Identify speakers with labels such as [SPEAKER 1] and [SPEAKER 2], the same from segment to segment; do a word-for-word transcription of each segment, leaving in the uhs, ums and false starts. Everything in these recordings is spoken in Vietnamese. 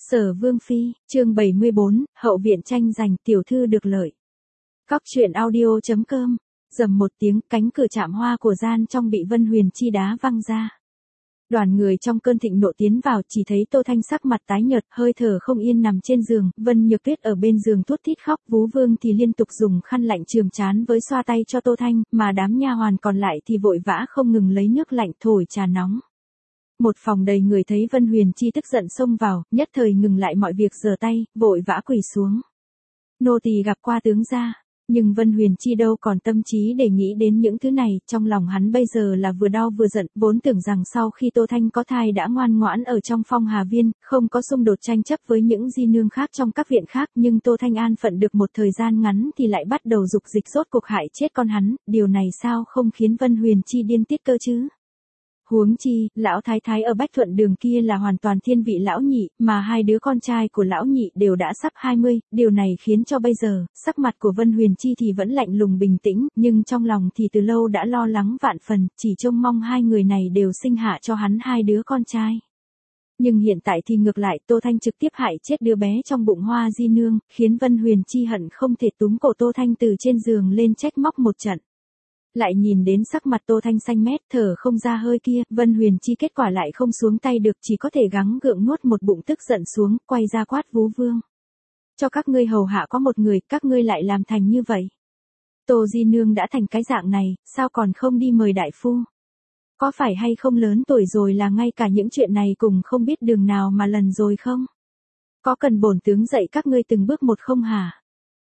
[SPEAKER 1] Sở Vương Phi, chương bảy mươi bốn, hậu viện tranh giành, tiểu thư được lợi. Cóc truyện audio.com, rầm một tiếng, cánh cửa chạm hoa của gian trong bị Vân Huyền Chi đá văng ra. Đoàn người trong cơn thịnh nộ tiến vào, chỉ thấy Tô Thanh sắc mặt tái nhợt, hơi thở không yên nằm trên giường, Vân Nhược Tuyết ở bên giường thút thít khóc, Vú Vương thì liên tục dùng khăn lạnh chườm trán với xoa tay cho Tô Thanh, mà đám nha hoàn còn lại thì vội vã không ngừng lấy nước lạnh thổi trà nóng. Một phòng đầy người thấy Vân Huyền Chi tức giận xông vào, nhất thời ngừng lại mọi việc giở tay, vội vã quỳ xuống. Nô tỳ gặp qua tướng gia. Nhưng Vân Huyền Chi đâu còn tâm trí để nghĩ đến những thứ này, trong lòng hắn bây giờ là vừa đau vừa giận, vốn tưởng rằng sau khi Tô Thanh có thai đã ngoan ngoãn ở trong Phong Hà Viên, không có xung đột tranh chấp với những di nương khác trong các viện khác, nhưng Tô Thanh an phận được một thời gian ngắn thì lại bắt đầu dục dịch rốt cuộc hại chết con hắn, điều này sao không khiến Vân Huyền Chi điên tiết cơ chứ? Huống chi, lão thái thái ở Bách Thuận Đường kia là hoàn toàn thiên vị lão nhị, mà hai đứa con trai của lão nhị đều đã sắp hai mươi, điều này khiến cho bây giờ, sắc mặt của Vân Huyền Chi thì vẫn lạnh lùng bình tĩnh, nhưng trong lòng thì từ lâu đã lo lắng vạn phần, chỉ trông mong hai người này đều sinh hạ cho hắn hai đứa con trai. Nhưng hiện tại thì ngược lại, Tô Thanh trực tiếp hại chết đứa bé trong bụng Hoa Di Nương, khiến Vân Huyền Chi hận không thể túm cổ Tô Thanh từ trên giường lên trách móc một trận. Lại nhìn đến sắc mặt Tô Thanh xanh mét, thở không ra hơi kia, Vân Huyền Chi kết quả lại không xuống tay được, chỉ có thể gắng gượng nuốt một bụng tức giận xuống, quay ra quát Vú Vương. Cho các ngươi hầu hạ có một người, các ngươi lại làm thành như vậy. Tô Di Nương đã thành cái dạng này, sao còn không đi mời đại phu? Có phải hay không lớn tuổi rồi là ngay cả những chuyện này cùng không biết đường nào mà lần rồi không? Có cần bổn tướng dạy các ngươi từng bước một không hả?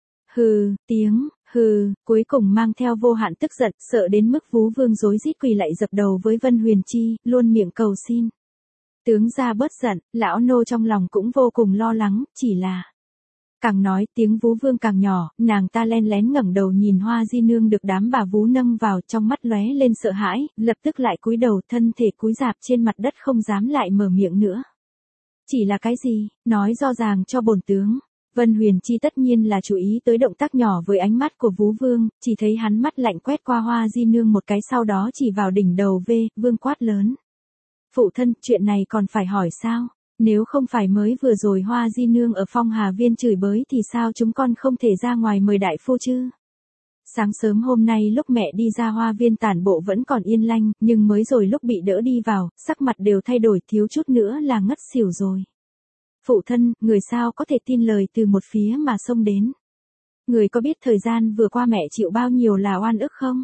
[SPEAKER 1] Hừ, tiếng, hừ, cuối cùng mang theo vô hạn tức giận, sợ đến mức Vú Vương rối rít quỳ lại dập đầu với Vân Huyền Chi, luôn miệng cầu xin. Tướng gia bớt giận, lão nô trong lòng cũng vô cùng lo lắng, chỉ là... Càng nói, tiếng Vú Vương càng nhỏ, nàng ta len lén ngẩng đầu nhìn Hoa Di Nương được đám bà vú nâng vào, trong mắt lóe lên sợ hãi, lập tức lại cúi đầu, thân thể cúi rạp trên mặt đất không dám lại mở miệng nữa. Chỉ là cái gì, nói rõ ràng cho bổn tướng. Vân Huyền Chi tất nhiên là chú ý tới động tác nhỏ với ánh mắt của Vú Vương, chỉ thấy hắn mắt lạnh quét qua Hoa Di Nương một cái, sau đó chỉ vào đỉnh đầu V, Vương quát lớn. Phụ thân, chuyện này còn phải hỏi sao? Nếu không phải mới vừa rồi Hoa Di Nương ở Phong Hà Viên chửi bới thì sao chúng con không thể ra ngoài mời đại phu chứ? Sáng sớm hôm nay lúc mẹ đi ra Hoa Viên tản bộ vẫn còn yên lanh, nhưng mới rồi lúc bị đỡ đi vào, sắc mặt đều thay đổi, thiếu chút nữa là ngất xỉu rồi. Phụ thân, người sao có thể tin lời từ một phía mà xông đến? Người có biết thời gian vừa qua mẹ chịu bao nhiêu là oan ức không?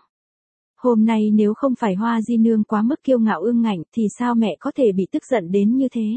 [SPEAKER 1] Hôm nay nếu không phải Hoa Di Nương quá mức kiêu ngạo ương ngạnh thì sao mẹ có thể bị tức giận đến như thế?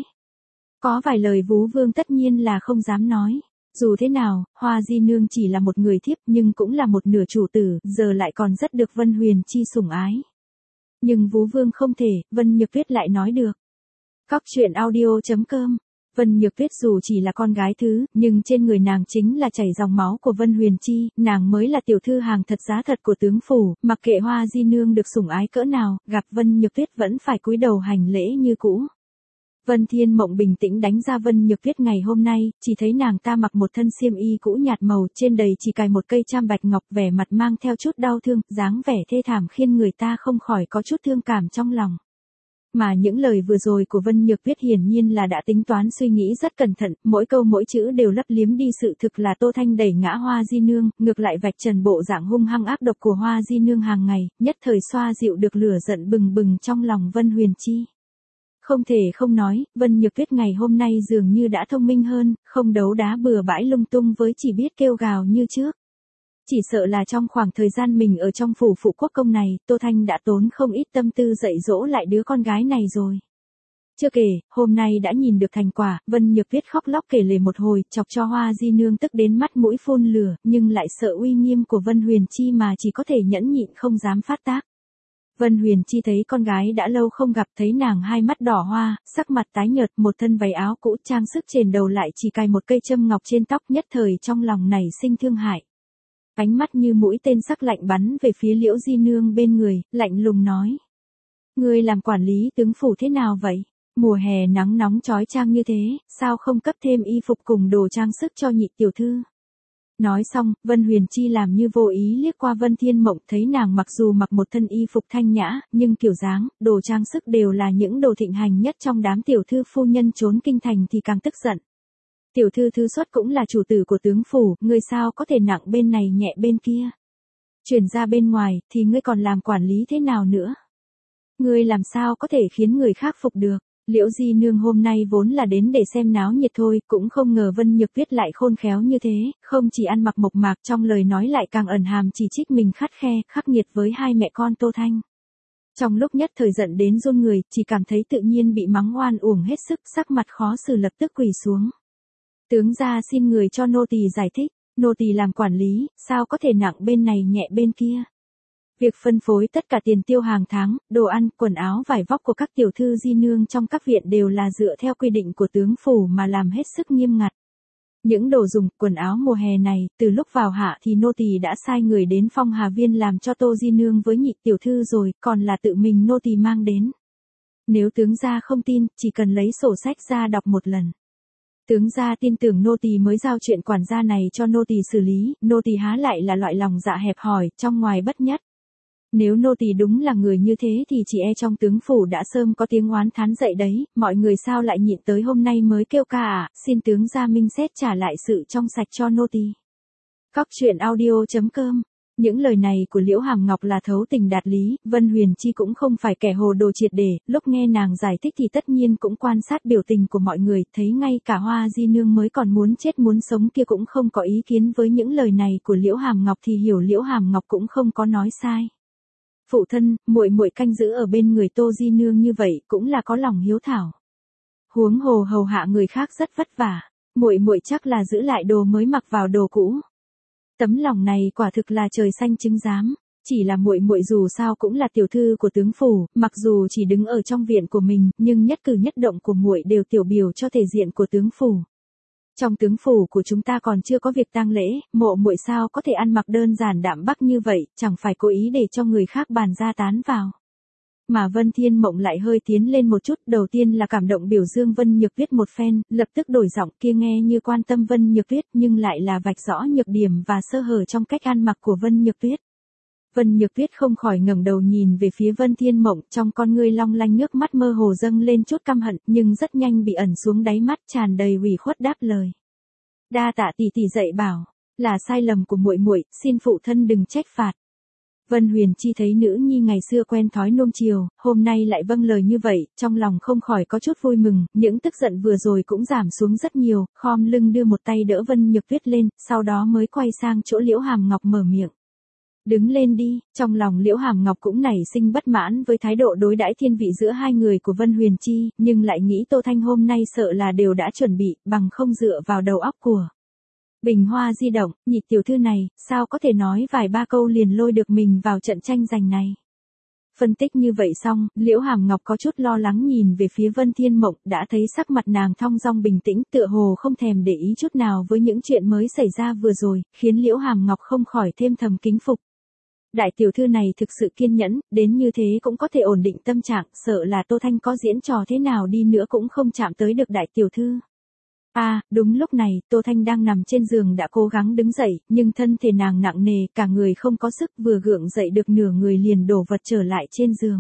[SPEAKER 1] Có vài lời Vú Vương tất nhiên là không dám nói. Dù thế nào, Hoa Di Nương chỉ là một người thiếp nhưng cũng là một nửa chủ tử, giờ lại còn rất được Vân Huyền Chi sủng ái. Nhưng Vú Vương không thể, Vân Nhược Tuyết lại nói được. Cóc truyện audio.com. Vân Nhược Tuyết dù chỉ là con gái thứ, nhưng trên người nàng chính là chảy dòng máu của Vân Huyền Chi, nàng mới là tiểu thư hàng thật giá thật của tướng phủ, mặc kệ Hoa Di Nương được sủng ái cỡ nào, gặp Vân Nhược Tuyết vẫn phải cúi đầu hành lễ như cũ. Vân Thiên Mộng bình tĩnh đánh ra Vân Nhược Tuyết ngày hôm nay, chỉ thấy nàng ta mặc một thân xiêm y cũ nhạt màu, trên đầy chỉ cài một cây trăm bạch ngọc, vẻ mặt mang theo chút đau thương, dáng vẻ thê thảm khiến người ta không khỏi có chút thương cảm trong lòng. Mà những lời vừa rồi của Vân Nhược Tuyết hiển nhiên là đã tính toán suy nghĩ rất cẩn thận, mỗi câu mỗi chữ đều lấp liếm đi sự thực là Tô Thanh đẩy ngã Hoa Di Nương, ngược lại vạch trần bộ dạng hung hăng ác độc của Hoa Di Nương hàng ngày, nhất thời xoa dịu được lửa giận bừng bừng trong lòng Vân Huyền Chi. Không thể không nói, Vân Nhược Tuyết ngày hôm nay dường như đã thông minh hơn, không đấu đá bừa bãi lung tung với chỉ biết kêu gào như trước. Chỉ sợ là trong khoảng thời gian mình ở trong phủ phụ quốc công này, Tô Thanh đã tốn không ít tâm tư dạy dỗ lại đứa con gái này rồi. Chưa kể, hôm nay đã nhìn được thành quả, Vân Nhược Tuyết khóc lóc kể lể một hồi, chọc cho Hoa Di Nương tức đến mắt mũi phun lửa, nhưng lại sợ uy nghiêm của Vân Huyền Chi mà chỉ có thể nhẫn nhịn không dám phát tác. Vân Huyền Chi thấy con gái đã lâu không gặp, thấy nàng hai mắt đỏ hoa, sắc mặt tái nhợt, một thân váy áo cũ trang sức trên đầu lại chỉ cài một cây châm ngọc trên tóc, nhất thời trong lòng nảy sinh thương hại. Ánh mắt như mũi tên sắc lạnh bắn về phía Liễu Di Nương bên người, lạnh lùng nói. Ngươi làm quản lý tướng phủ thế nào vậy? Mùa hè nắng nóng chói chang như thế, sao không cấp thêm y phục cùng đồ trang sức cho nhị tiểu thư? Nói xong, Vân Huyền Chi làm như vô ý liếc qua Vân Thiên Mộng, thấy nàng mặc dù mặc một thân y phục thanh nhã, nhưng kiểu dáng, đồ trang sức đều là những đồ thịnh hành nhất trong đám tiểu thư phu nhân trốn kinh thành thì càng tức giận. Tiểu thư thư xuất cũng là chủ tử của tướng phủ, ngươi sao có thể nặng bên này nhẹ bên kia. Chuyển ra bên ngoài, thì ngươi còn làm quản lý thế nào nữa? Ngươi làm sao có thể khiến người khác phục được? Liễu Di Nương hôm nay vốn là đến để xem náo nhiệt thôi, cũng không ngờ Vân Nhược Tuyết lại khôn khéo như thế, không chỉ ăn mặc mộc mạc trong lời nói lại càng ẩn hàm chỉ trích mình khắt khe, khắc nghiệt với hai mẹ con Tô Thanh. Trong lúc nhất thời giận đến run người, chỉ cảm thấy tự nhiên bị mắng oan uổng hết sức, sắc mặt khó xử lập tức quỳ xuống. Tướng gia xin người cho nô tỳ giải thích, nô tỳ làm quản lý, sao có thể nặng bên này nhẹ bên kia. Việc phân phối tất cả tiền tiêu hàng tháng, đồ ăn, quần áo vải vóc của các tiểu thư di nương trong các viện đều là dựa theo quy định của tướng phủ mà làm hết sức nghiêm ngặt. Những đồ dùng, quần áo mùa hè này, từ lúc vào hạ thì nô tỳ đã sai người đến Phong Hà Viên làm cho Tô Di Nương với nhị tiểu thư rồi, còn là tự mình nô tỳ mang đến. Nếu tướng gia không tin, chỉ cần lấy sổ sách ra đọc một lần. Tướng gia tin tưởng nô tỳ mới giao chuyện quản gia này cho nô tỳ xử lý, nô tỳ há lại là loại lòng dạ hẹp hòi, trong ngoài bất nhất. Nếu nô tỳ đúng là người như thế thì chỉ e trong tướng phủ đã sớm có tiếng oán thán dậy đấy, mọi người sao lại nhịn tới hôm nay mới kêu ca à, xin tướng gia minh xét trả lại sự trong sạch cho nô tỳ. Cóc truyện audio chấm com. Những lời này của Liễu Hàm Ngọc là thấu tình đạt lý, Vân Huyền Chi cũng không phải kẻ hồ đồ triệt để, lúc nghe nàng giải thích thì tất nhiên cũng quan sát biểu tình của mọi người, thấy ngay cả Hoa Di Nương mới còn muốn chết muốn sống kia cũng không có ý kiến với những lời này của Liễu Hàm Ngọc thì hiểu Liễu Hàm Ngọc cũng không có nói sai. Phụ thân, muội muội canh giữ ở bên người Tô Di Nương như vậy cũng là có lòng hiếu thảo. Huống hồ hầu hạ người khác rất vất vả, muội muội chắc là giữ lại đồ mới mặc vào đồ cũ. Tấm lòng này quả thực là trời xanh chứng giám, chỉ là muội muội dù sao cũng là tiểu thư của tướng phủ, mặc dù chỉ đứng ở trong viện của mình, nhưng nhất cử nhất động của muội đều tiểu biểu cho thể diện của tướng phủ. Trong tướng phủ của chúng ta còn chưa có việc tang lễ, mộ muội sao có thể ăn mặc đơn giản đạm bác như vậy, chẳng phải cố ý để cho người khác bàn ra tán vào. Mà Vân Thiên Mộng lại hơi tiến lên một chút, đầu tiên là cảm động biểu dương Vân Nhược Tuyết một phen, lập tức đổi giọng kia nghe như quan tâm Vân Nhược Tuyết nhưng lại là vạch rõ nhược điểm và sơ hở trong cách ăn mặc của Vân Nhược Tuyết. Vân Nhược Tuyết không khỏi ngẩng đầu nhìn về phía Vân Thiên Mộng, trong con ngươi long lanh nước mắt mơ hồ dâng lên chút căm hận, nhưng rất nhanh bị ẩn xuống đáy mắt, tràn đầy ủy khuất đáp lời. Đa tạ tỷ tỷ dạy bảo, là sai lầm của muội muội, xin phụ thân đừng trách phạt. Vân Huyền Chi thấy nữ nhi ngày xưa quen thói nuông chiều, hôm nay lại vâng lời như vậy, trong lòng không khỏi có chút vui mừng, những tức giận vừa rồi cũng giảm xuống rất nhiều, khom lưng đưa một tay đỡ Vân Nhược Tuyết lên, sau đó mới quay sang chỗ Liễu Hàm Ngọc mở miệng. Đứng lên đi, trong lòng Liễu Hàm Ngọc cũng nảy sinh bất mãn với thái độ đối đãi thiên vị giữa hai người của Vân Huyền Chi, nhưng lại nghĩ Tô Thanh hôm nay sợ là đều đã chuẩn bị, bằng không dựa vào đầu óc của Bình Hoa di động, nhị tiểu thư này, sao có thể nói vài ba câu liền lôi được mình vào trận tranh giành này. Phân tích như vậy xong, Liễu Hàm Ngọc có chút lo lắng nhìn về phía Vân Thiên Mộng, đã thấy sắc mặt nàng thong dong bình tĩnh, tựa hồ không thèm để ý chút nào với những chuyện mới xảy ra vừa rồi, khiến Liễu Hàm Ngọc không khỏi thêm thầm kính phục. Đại tiểu thư này thực sự kiên nhẫn, đến như thế cũng có thể ổn định tâm trạng, sợ là Tô Thanh có diễn trò thế nào đi nữa cũng không chạm tới được đại tiểu thư. À, đúng lúc này, Tô Thanh đang nằm trên giường đã cố gắng đứng dậy, nhưng thân thể nàng nặng nề, cả người không có sức, vừa gượng dậy được nửa người liền đổ vật trở lại trên giường.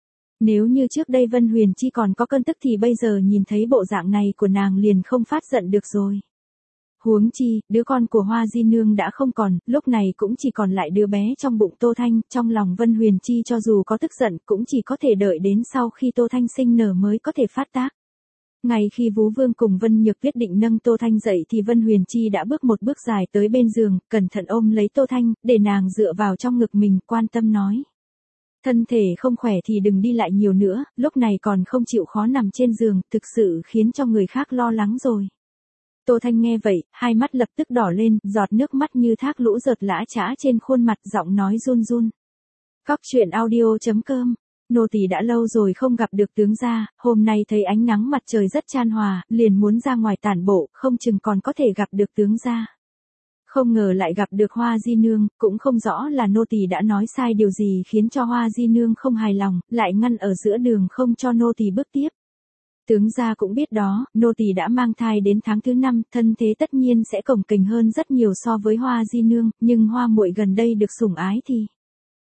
[SPEAKER 1] Nếu như trước đây Vân Huyền Chi còn có cơn tức thì bây giờ nhìn thấy bộ dạng này của nàng liền không phát giận được rồi. Huống chi, đứa con của Hoa Di Nương đã không còn, lúc này cũng chỉ còn lại đứa bé trong bụng Tô Thanh, trong lòng Vân Huyền Chi cho dù có tức giận cũng chỉ có thể đợi đến sau khi Tô Thanh sinh nở mới có thể phát tác. Ngay khi Vú Vương cùng Vân Nhược Tuyết định nâng Tô Thanh dậy thì Vân Huyền Chi đã bước một bước dài tới bên giường, cẩn thận ôm lấy Tô Thanh, để nàng dựa vào trong ngực mình, quan tâm nói. Thân thể không khỏe thì đừng đi lại nhiều nữa, lúc này còn không chịu khó nằm trên giường, thực sự khiến cho người khác lo lắng rồi. Tô Thanh nghe vậy, hai mắt lập tức đỏ lên, giọt nước mắt như thác lũ rợt lã chã trên khuôn mặt, giọng nói run run. Cóc truyện audio chấm com. Nô tỳ đã lâu rồi không gặp được tướng gia, hôm nay thấy ánh nắng mặt trời rất chan hòa, liền muốn ra ngoài tản bộ, không chừng còn có thể gặp được tướng gia. Không ngờ lại gặp được Hoa Di Nương, cũng không rõ là nô tỳ đã nói sai điều gì khiến cho Hoa Di Nương không hài lòng, lại ngăn ở giữa đường không cho nô tỳ bước tiếp. Tướng gia cũng biết đó, nô tỳ đã mang thai đến tháng thứ năm, thân thế tất nhiên sẽ cồng kềnh hơn rất nhiều so với Hoa Di Nương, nhưng Hoa muội gần đây được sủng ái thì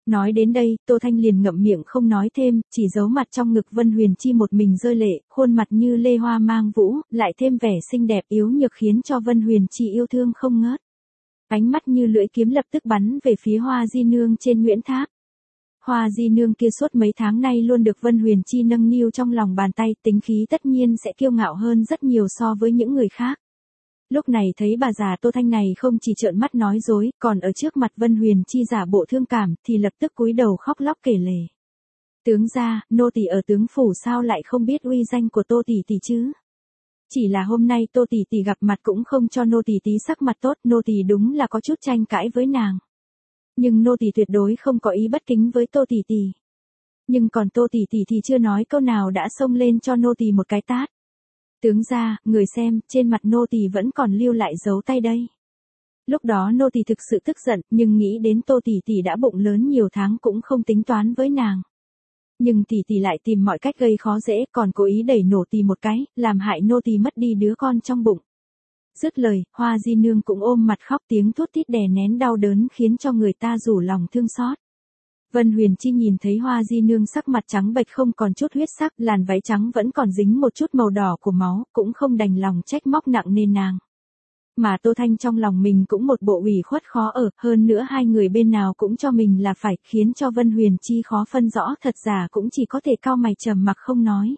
[SPEAKER 1] Nói đến đây, Tô Thanh liền ngậm miệng không nói thêm, chỉ giấu mặt trong ngực Vân Huyền Chi một mình rơi lệ, khuôn mặt như lê hoa mang vũ, lại thêm vẻ xinh đẹp yếu nhược khiến cho Vân Huyền Chi yêu thương không ngớt. Ánh mắt như lưỡi kiếm lập tức bắn về phía Hoa Di Nương trên Nguyễn Tháp. Hoa Di Nương kia suốt mấy tháng nay luôn được Vân Huyền Chi nâng niu trong lòng bàn tay, tính khí tất nhiên sẽ kiêu ngạo hơn rất nhiều so với những người khác. Lúc này thấy bà già Tô Thanh này không chỉ trợn mắt nói dối, còn ở trước mặt Vân Huyền Chi giả bộ thương cảm, thì lập tức cúi đầu khóc lóc kể lể. Tướng gia, nô tỳ ở tướng phủ sao lại không biết uy danh của Tô tỷ tỷ chứ? Chỉ là hôm nay Tô tỷ tỷ gặp mặt cũng không cho nô tỷ tí sắc mặt tốt, nô tỳ đúng là có chút tranh cãi với nàng. Nhưng nô tỳ tuyệt đối không có ý bất kính với Tô tỷ tỷ. Nhưng còn Tô tỷ tỷ thì chưa nói câu nào đã xông lên cho nô tỳ một cái tát. Tướng gia, người xem, trên mặt nô tỳ vẫn còn lưu lại dấu tay đây. Lúc đó nô tỳ thực sự tức giận, nhưng nghĩ đến Tô tỷ tỷ đã bụng lớn nhiều tháng cũng không tính toán với nàng. Nhưng tỷ tỷ lại tìm mọi cách gây khó dễ, còn cố ý đẩy nổ tỳ một cái, làm hại nô tỳ mất đi đứa con trong bụng. Dứt lời, Hoa Di Nương cũng ôm mặt khóc, tiếng thút thít đè nén đau đớn khiến cho người ta rủ lòng thương xót. Vân Huyền Chi nhìn thấy Hoa Di Nương sắc mặt trắng bệch không còn chút huyết sắc, làn váy trắng vẫn còn dính một chút màu đỏ của máu, cũng không đành lòng trách móc nặng nề nàng. Mà Tô Thanh trong lòng mình cũng một bộ ủy khuất khó ở, hơn nữa hai người bên nào cũng cho mình là phải, khiến cho Vân Huyền Chi khó phân rõ thật giả, cũng chỉ có thể cau mày trầm mặc không nói.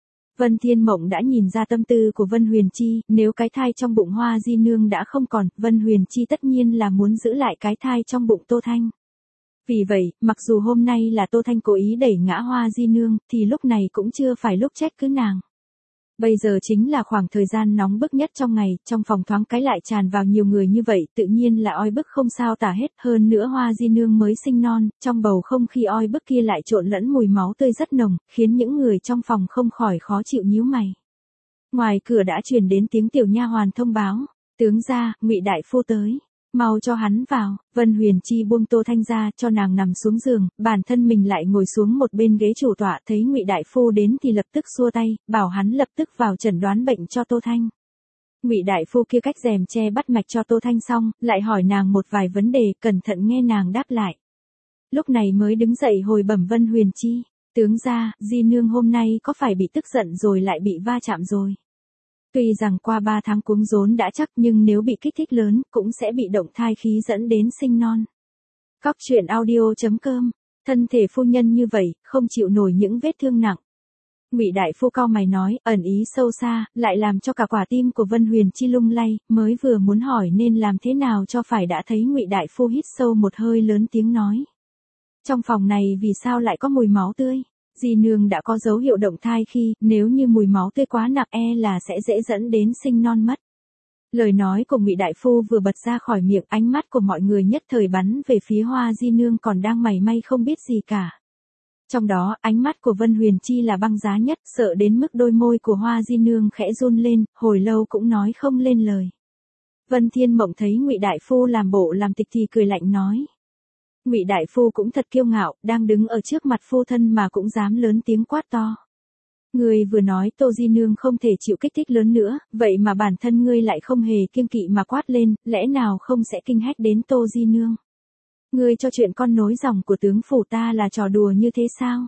[SPEAKER 1] Vân Thiên Mộng đã nhìn ra tâm tư của Vân Huyền Chi, nếu cái thai trong bụng Hoa Di Nương đã không còn, Vân Huyền Chi tất nhiên là muốn giữ lại cái thai trong bụng Tô Thanh. Vì vậy, mặc dù hôm nay là Tô Thanh cố ý đẩy ngã Hoa Di Nương, thì lúc này cũng chưa phải lúc trách cứ nàng. Bây giờ chính là khoảng thời gian nóng bức nhất trong ngày, trong phòng thoáng cái lại tràn vào nhiều người như vậy, tự nhiên là oi bức không sao tả hết, hơn nữa Hoa Di Nương mới sinh non, trong bầu không khí oi bức kia lại trộn lẫn mùi máu tươi rất nồng, khiến những người trong phòng không khỏi khó chịu nhíu mày. Ngoài cửa đã truyền đến tiếng tiểu nha hoàn thông báo, tướng gia, Ngụy đại phu tới. Mau cho hắn vào. Vân Huyền Chi buông Tô Thanh ra, cho nàng nằm xuống giường, bản thân mình lại ngồi xuống một bên ghế chủ tọa, thấy Ngụy đại phu đến thì lập tức xua tay, bảo hắn lập tức vào chẩn đoán bệnh cho Tô Thanh. Ngụy đại phu kia cách rèm che bắt mạch cho Tô Thanh xong, lại hỏi nàng một vài vấn đề, cẩn thận nghe nàng đáp lại. Lúc này mới đứng dậy hồi bẩm Vân Huyền Chi, tướng gia, Di Nương hôm nay có phải bị tức giận rồi lại bị va chạm rồi? Tuy rằng qua ba tháng cuống rốn đã chắc, nhưng nếu bị kích thích lớn, cũng sẽ bị động thai khí dẫn đến sinh non. Cóc truyện audio chấm com, thân thể phu nhân như vậy, không chịu nổi những vết thương nặng. Ngụy đại phu cau mày nói, ẩn ý sâu xa, lại làm cho cả quả tim của Vân Huyền Chi lung lay, mới vừa muốn hỏi nên làm thế nào cho phải đã thấy Ngụy đại phu hít sâu một hơi lớn tiếng nói. Trong phòng này vì sao lại có mùi máu tươi? Di Nương đã có dấu hiệu động thai khi, nếu như mùi máu tươi quá nặng e là sẽ dễ dẫn đến sinh non mất. Lời nói của Ngụy đại phu vừa bật ra khỏi miệng, ánh mắt của mọi người nhất thời bắn về phía Hoa Di Nương còn đang mày may không biết gì cả. Trong đó, ánh mắt của Vân Huyền Chi là băng giá nhất, sợ đến mức đôi môi của Hoa Di Nương khẽ run lên, hồi lâu cũng nói không lên lời. Vân Thiên Mộng thấy Ngụy đại phu làm bộ làm tịch thì cười lạnh nói. Ngụy đại phu cũng thật kiêu ngạo, đang đứng ở trước mặt phu thân mà cũng dám lớn tiếng quát to. Ngươi vừa nói Tô Di Nương không thể chịu kích thích lớn nữa, vậy mà bản thân ngươi lại không hề kiêng kỵ mà quát lên, lẽ nào không sẽ kinh hách đến Tô Di Nương? Ngươi cho chuyện con nối dòng của tướng phủ ta là trò đùa như thế sao?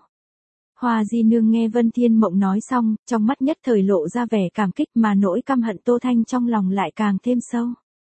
[SPEAKER 1] Hoa Di Nương nghe Vân Thiên Mộng nói xong, trong mắt nhất thời lộ ra vẻ cảm kích, mà nỗi căm hận Tô Thanh trong lòng lại càng thêm sâu.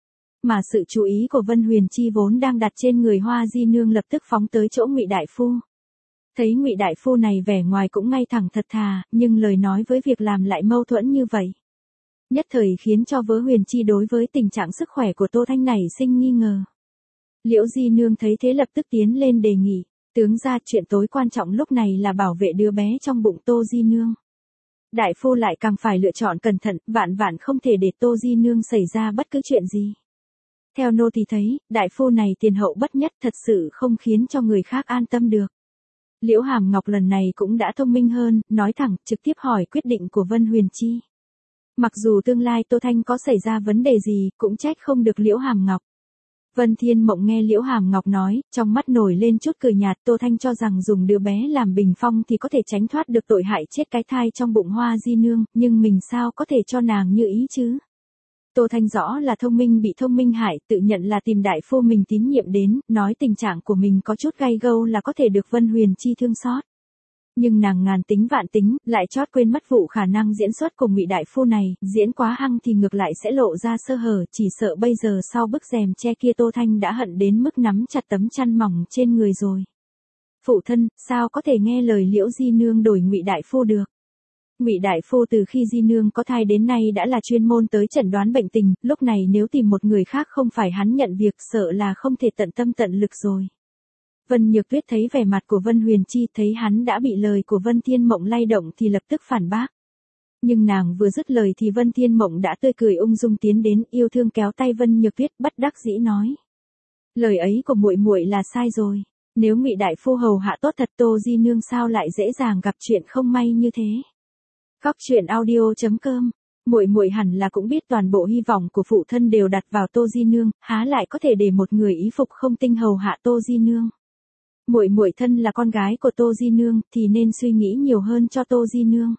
[SPEAKER 1] Mà sự chú ý của Vân Huyền Chi vốn đang đặt trên người Hoa Di Nương lập tức phóng tới chỗ Ngụy đại phu. Thấy Ngụy đại phu này vẻ ngoài cũng ngay thẳng thật thà, nhưng lời nói với việc làm lại mâu thuẫn như vậy. Nhất thời khiến cho Vớ Huyền Chi đối với tình trạng sức khỏe của Tô Thanh này sinh nghi ngờ. Liễu Di Nương thấy thế lập tức tiến lên đề nghị, tướng gia, chuyện tối quan trọng lúc này là bảo vệ đứa bé trong bụng Tô Di Nương. Đại phu lại càng phải lựa chọn cẩn thận, vạn vạn không thể để Tô Di Nương xảy ra bất cứ chuyện gì. Theo nô thì thấy, đại phu này tiền hậu bất nhất, thật sự không khiến cho người khác an tâm được. Liễu Hàm Ngọc lần này cũng đã thông minh hơn, nói thẳng, trực tiếp hỏi quyết định của Vân Huyền Chi. Mặc dù tương lai Tô Thanh có xảy ra vấn đề gì, cũng trách không được Liễu Hàm Ngọc. Vân Thiên Mộng nghe Liễu Hàm Ngọc nói, trong mắt nổi lên chút cười nhạt, Tô Thanh cho rằng dùng đứa bé làm bình phong thì có thể tránh thoát được tội hại chết cái thai trong bụng Hoa Di Nương, nhưng mình sao có thể cho nàng như ý chứ? Tô Thanh rõ là thông minh bị thông minh hại, tự nhận là tìm đại phu mình tín nhiệm đến, nói tình trạng của mình có chút gay gâu là có thể được Vân Huyền Chi thương xót. Nhưng nàng ngàn tính vạn tính, lại chót quên mất vụ khả năng diễn xuất của Ngụy đại phu này, diễn quá hăng thì ngược lại sẽ lộ ra sơ hở, chỉ sợ bây giờ sau bức rèm che kia Tô Thanh đã hận đến mức nắm chặt tấm chăn mỏng trên người rồi. Phụ thân, sao có thể nghe lời Liễu Di nương đổi Ngụy đại phu được? Ngụy đại phu từ khi Di nương có thai đến nay đã là chuyên môn tới chẩn đoán bệnh tình, lúc này nếu tìm một người khác không phải hắn nhận việc sợ là không thể tận tâm tận lực rồi. Vân Nhược Tuyết thấy vẻ mặt của Vân Huyền Chi, thấy hắn đã bị lời của Vân Thiên Mộng lay động thì lập tức phản bác. Nhưng nàng vừa dứt lời thì Vân Thiên Mộng đã tươi cười ung dung tiến đến, yêu thương kéo tay Vân Nhược Tuyết, bất đắc dĩ nói: "Lời ấy của muội muội là sai rồi, nếu Ngụy đại phu hầu hạ tốt thật, Tô Di nương sao lại dễ dàng gặp chuyện không may như thế?" Góc truyện audio chấm com. Muội muội hẳn là cũng biết toàn bộ hy vọng của phụ thân đều đặt vào Tô Di nương, há lại có thể để một người ý phục không tinh hầu hạ Tô Di nương. Muội muội thân là con gái của Tô Di nương thì nên suy nghĩ nhiều hơn cho Tô Di nương.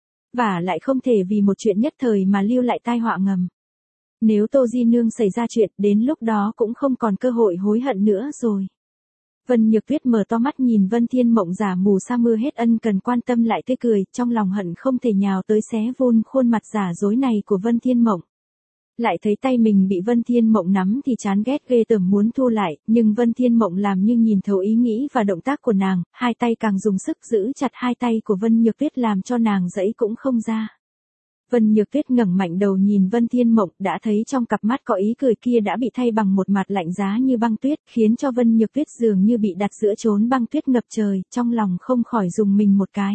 [SPEAKER 1] Và lại không thể vì một chuyện nhất thời mà lưu lại tai họa ngầm. Nếu Tô Di nương xảy ra chuyện, đến lúc đó cũng không còn cơ hội hối hận nữa rồi. Vân Nhược Tuyết mở to mắt nhìn Vân Thiên Mộng giả mù sa mưa hết ân cần quan tâm lại tươi cười, trong lòng hận không thể nhào tới xé vun khuôn mặt giả dối này của Vân Thiên Mộng. Lại thấy tay mình bị Vân Thiên Mộng nắm thì chán ghét ghê tởm muốn thu lại, nhưng Vân Thiên Mộng làm như nhìn thấu ý nghĩ và động tác của nàng, hai tay càng dùng sức giữ chặt hai tay của Vân Nhược Tuyết làm cho nàng giãy cũng không ra. Vân Nhược Tuyết ngẩng mạnh đầu nhìn Vân Thiên Mộng, đã thấy trong cặp mắt có ý cười kia đã bị thay bằng một mặt lạnh giá như băng tuyết, khiến cho Vân Nhược Tuyết dường như bị đặt giữa chốn băng tuyết ngập trời, trong lòng không khỏi rùng mình một cái.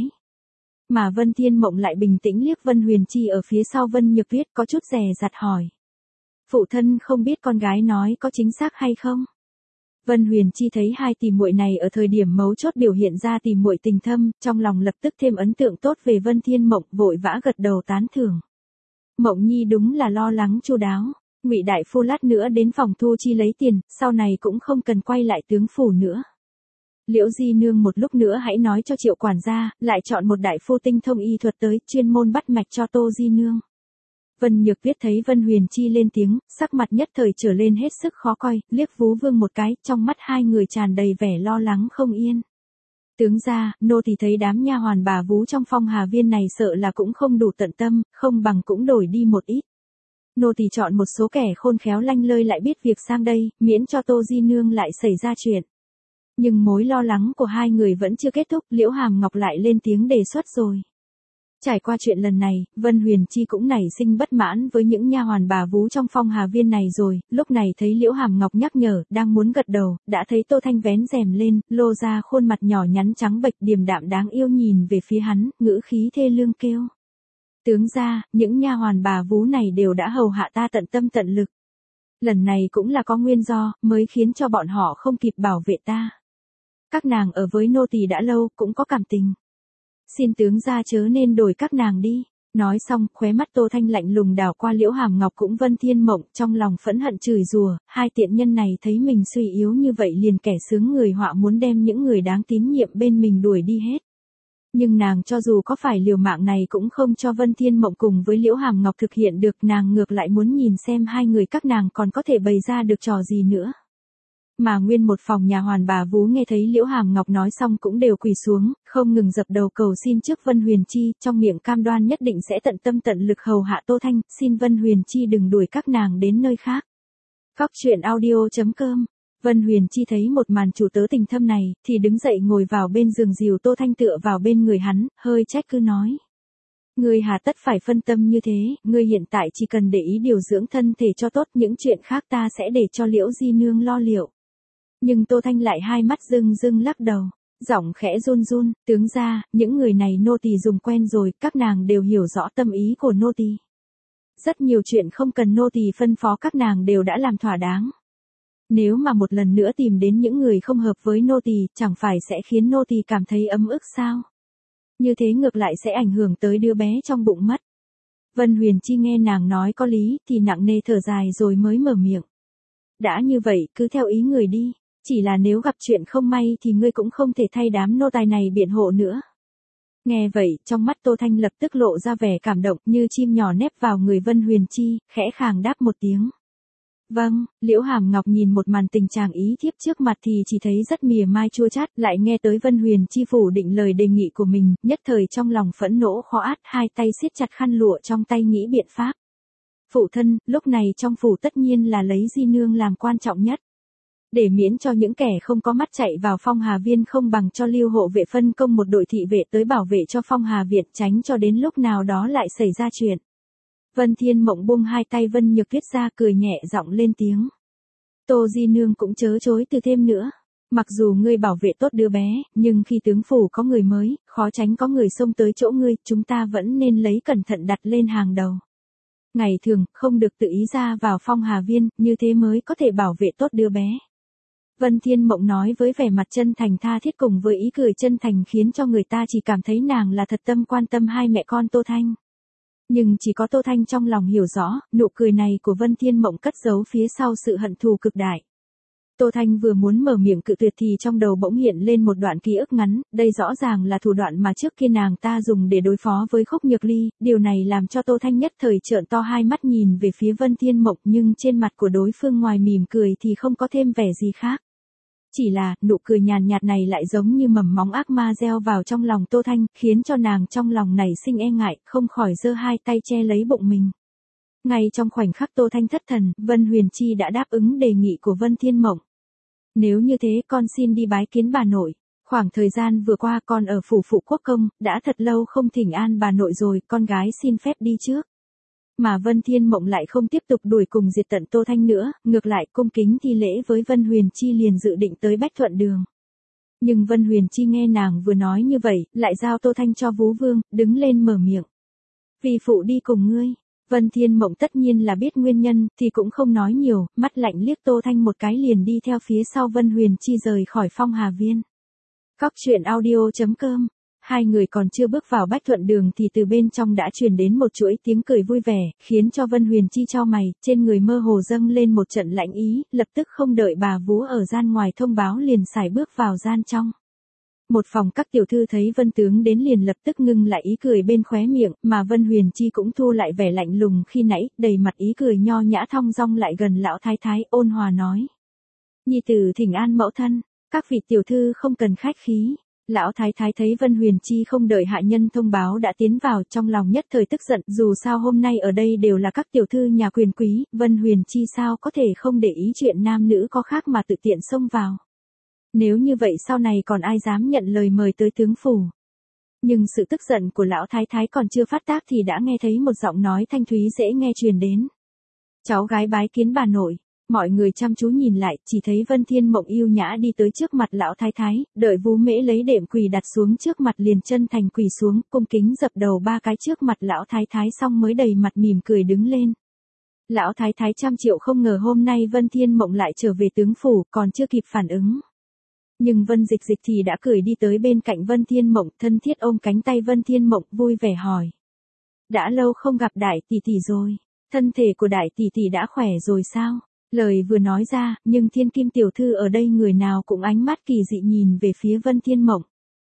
[SPEAKER 1] Mà Vân Thiên Mộng lại bình tĩnh liếc Vân Huyền Chi ở phía sau Vân Nhược Tuyết, có chút dè dặt hỏi: "Phụ thân không biết con gái nói có chính xác hay không?" Vân Huyền Chi thấy hai tỷ muội này ở thời điểm mấu chốt biểu hiện ra tỷ muội tình thâm, trong lòng lập tức thêm ấn tượng tốt về Vân Thiên Mộng, vội vã gật đầu tán thưởng. Mộng Nhi đúng là lo lắng chu đáo. Ngụy đại phu lát nữa đến phòng thu chi lấy tiền, sau này cũng không cần quay lại tướng phủ nữa. Liễu Di nương một lúc nữa hãy nói cho Triệu quản gia, lại chọn một đại phu tinh thông y thuật tới, chuyên môn bắt mạch cho Tô Di nương. Vân Nhược Tuyết thấy Vân Huyền Chi lên tiếng, sắc mặt nhất thời trở lên hết sức khó coi, liếc Vú Vương một cái, trong mắt hai người tràn đầy vẻ lo lắng không yên. Tướng gia, nô tỳ thấy đám nha hoàn bà vú trong Phong Hà Viên này sợ là cũng không đủ tận tâm, không bằng cũng đổi đi một ít. Nô tỳ chọn một số kẻ khôn khéo lanh lơi lại biết việc sang đây, miễn cho Tô Di nương lại xảy ra chuyện. Nhưng mối lo lắng của hai người vẫn chưa kết thúc, Liễu Hàm Ngọc lại lên tiếng đề xuất rồi. Trải qua chuyện lần này, Vân Huyền Chi cũng nảy sinh bất mãn với những nha hoàn bà vú trong Phong Hà Viên này rồi, lúc này thấy Liễu Hàm Ngọc nhắc nhở, đang muốn gật đầu, đã thấy Tô Thanh vén rèm lên, lô ra khuôn mặt nhỏ nhắn trắng bệch điềm đạm đáng yêu nhìn về phía hắn, ngữ khí thê lương kêu: "Tướng gia, những nha hoàn bà vú này đều đã hầu hạ ta tận tâm tận lực. Lần này cũng là có nguyên do, mới khiến cho bọn họ không kịp bảo vệ ta. Các nàng ở với nô tỳ đã lâu, cũng có cảm tình. Xin tướng gia chớ nên đổi các nàng đi." Nói xong, khóe mắt Tô Thanh lạnh lùng đảo qua Liễu Hàm Ngọc cũng Vân Thiên Mộng, trong lòng phẫn hận chửi rủa, hai tiện nhân này thấy mình suy yếu như vậy liền kẻ sướng người họa muốn đem những người đáng tín nhiệm bên mình đuổi đi hết. Nhưng nàng cho dù có phải liều mạng này cũng không cho Vân Thiên Mộng cùng với Liễu Hàm Ngọc thực hiện được, nàng ngược lại muốn nhìn xem hai người các nàng còn có thể bày ra được trò gì nữa. Mà nguyên một phòng nhà hoàn bà vú nghe thấy Liễu Hàm Ngọc nói xong cũng đều quỳ xuống, không ngừng dập đầu cầu xin trước Vân Huyền Chi, trong miệng cam đoan nhất định sẽ tận tâm tận lực hầu hạ Tô Thanh, xin Vân Huyền Chi đừng đuổi các nàng đến nơi khác. Góc truyện audio chấm com. Vân Huyền Chi thấy một màn chủ tớ tình thâm này, thì đứng dậy ngồi vào bên giường dìu Tô Thanh tựa vào bên người hắn, hơi trách cứ nói: "Ngươi hà tất phải phân tâm như thế, ngươi hiện tại chỉ cần để ý điều dưỡng thân thể cho tốt, những chuyện khác ta sẽ để cho Liễu Di nương lo liệu." Nhưng Tô Thanh lại hai mắt rưng rưng lắc đầu, giọng khẽ run run: "Tướng gia, những người này nô tỳ dùng quen rồi, các nàng đều hiểu rõ tâm ý của nô tỳ. Rất nhiều chuyện không cần nô tỳ phân phó các nàng đều đã làm thỏa đáng. Nếu mà một lần nữa tìm đến những người không hợp với nô tỳ, chẳng phải sẽ khiến nô tỳ cảm thấy ấm ức sao? Như thế ngược lại sẽ ảnh hưởng tới đứa bé trong bụng mất." Vân Huyền Chi nghe nàng nói có lý, thì nặng nề thở dài rồi mới mở miệng: "Đã như vậy, cứ theo ý người đi. Chỉ là nếu gặp chuyện không may thì ngươi cũng không thể thay đám nô tài này biện hộ nữa. Nghe vậy, trong mắt Tô Thanh lập tức lộ ra vẻ cảm động như chim nhỏ nép vào người Vân Huyền Chi, khẽ khàng đáp một tiếng. Vâng, Liễu Hàm Ngọc nhìn một màn tình chàng ý thiếp trước mặt thì chỉ thấy rất mỉa mai chua chát, lại nghe tới Vân Huyền Chi phủ định lời đề nghị của mình, nhất thời trong lòng phẫn nộ khó át, hai tay siết chặt khăn lụa trong tay nghĩ biện pháp. Phụ thân, lúc này trong phủ tất nhiên là lấy di nương làm quan trọng nhất. Để miễn cho những kẻ không có mắt chạy vào Phong Hà Viên, không bằng cho Lưu hộ vệ phân công một đội thị vệ tới bảo vệ cho Phong Hà Viện, tránh cho đến lúc nào đó lại xảy ra chuyện. Vân Thiên Mộng buông hai tay Vân Nhược Tuyết ra, cười nhẹ giọng lên tiếng. Tô di nương cũng chớ chối từ thêm nữa. Mặc dù ngươi bảo vệ tốt đứa bé, nhưng khi tướng phủ có người mới, khó tránh có người xông tới chỗ ngươi, chúng ta vẫn nên lấy cẩn thận đặt lên hàng đầu. Ngày thường, không được tự ý ra vào Phong Hà Viên, như thế mới có thể bảo vệ tốt đứa bé. Vân Thiên Mộng nói với vẻ mặt chân thành tha thiết cùng với ý cười chân thành, khiến cho người ta chỉ cảm thấy nàng là thật tâm quan tâm hai mẹ con Tô Thanh. Nhưng chỉ có Tô Thanh trong lòng hiểu rõ, nụ cười này của Vân Thiên Mộng cất giấu phía sau sự hận thù cực đại. Tô Thanh vừa muốn mở miệng cự tuyệt thì trong đầu bỗng hiện lên một đoạn ký ức ngắn, đây rõ ràng là thủ đoạn mà trước kia nàng ta dùng để đối phó với Khúc Nhược Ly, điều này làm cho Tô Thanh nhất thời trợn to hai mắt nhìn về phía Vân Thiên Mộng, nhưng trên mặt của đối phương ngoài mỉm cười thì không có thêm vẻ gì khác. Chỉ là, nụ cười nhàn nhạt này lại giống như mầm móng ác ma gieo vào trong lòng Tô Thanh, khiến cho nàng trong lòng nảy sinh e ngại, không khỏi giơ hai tay che lấy bụng mình. Ngay trong khoảnh khắc Tô Thanh thất thần, Vân Huyền Chi đã đáp ứng đề nghị của Vân Thiên Mộng. Nếu như thế, con xin đi bái kiến bà nội. Khoảng thời gian vừa qua con ở phủ Phụ Quốc Công, đã thật lâu không thỉnh an bà nội rồi, con gái xin phép đi trước. Mà Vân Thiên Mộng lại không tiếp tục đuổi cùng diệt tận Tô Thanh nữa, ngược lại cung kính thi lễ với Vân Huyền Chi liền dự định tới Bách Thuận Đường. Nhưng Vân Huyền Chi nghe nàng vừa nói như vậy, lại giao Tô Thanh cho Vú Vương, đứng lên mở miệng. Vì phụ đi cùng ngươi. Vân Thiên Mộng tất nhiên là biết nguyên nhân, thì cũng không nói nhiều, mắt lạnh liếc Tô Thanh một cái liền đi theo phía sau Vân Huyền Chi rời khỏi Phong Hà Viên. Cóc truyện audio chấm com. Hai người còn chưa bước vào Bách Thuận Đường thì từ bên trong đã truyền đến một chuỗi tiếng cười vui vẻ, khiến cho Vân Huyền Chi chau mày, trên người mơ hồ dâng lên một trận lạnh ý, lập tức không đợi bà vú ở gian ngoài thông báo liền sải bước vào gian trong. Một phòng các tiểu thư thấy Vân tướng đến liền lập tức ngưng lại ý cười bên khóe miệng, mà Vân Huyền Chi cũng thu lại vẻ lạnh lùng khi nãy, đầy mặt ý cười nho nhã thong dong lại gần lão thái thái, ôn hòa nói. Nhi tử thỉnh an mẫu thân, các vị tiểu thư không cần khách khí. Lão thái thái thấy Vân Huyền Chi không đợi hạ nhân thông báo đã tiến vào, trong lòng nhất thời tức giận, dù sao hôm nay ở đây đều là các tiểu thư nhà quyền quý, Vân Huyền Chi sao có thể không để ý chuyện nam nữ có khác mà tự tiện xông vào. Nếu như vậy sau này còn ai dám nhận lời mời tới tướng phủ. Nhưng sự tức giận của lão thái thái còn chưa phát tác thì đã nghe thấy một giọng nói thanh thúy dễ nghe truyền đến. Cháu gái bái kiến bà nội. Mọi người chăm chú nhìn lại, chỉ thấy Vân Thiên Mộng yêu nhã đi tới trước mặt lão thái thái, đợi Vú Mễ lấy đệm quỳ đặt xuống trước mặt liền chân thành quỳ xuống, cung kính dập đầu ba cái trước mặt lão thái thái xong mới đầy mặt mỉm cười đứng lên. Lão thái thái trăm triệu không ngờ hôm nay Vân Thiên Mộng lại trở về tướng phủ, còn chưa kịp phản ứng. Nhưng Vân Dịch Dịch thì đã cười đi tới bên cạnh Vân Thiên Mộng, thân thiết ôm cánh tay Vân Thiên Mộng, vui vẻ hỏi. Đã lâu không gặp đại tỷ tỷ rồi, thân thể của đại tỷ tỷ đã khỏe rồi sao? Lời vừa nói ra, nhưng Thiên Kim tiểu thư ở đây người nào cũng ánh mắt kỳ dị nhìn về phía Vân Thiên Mộng.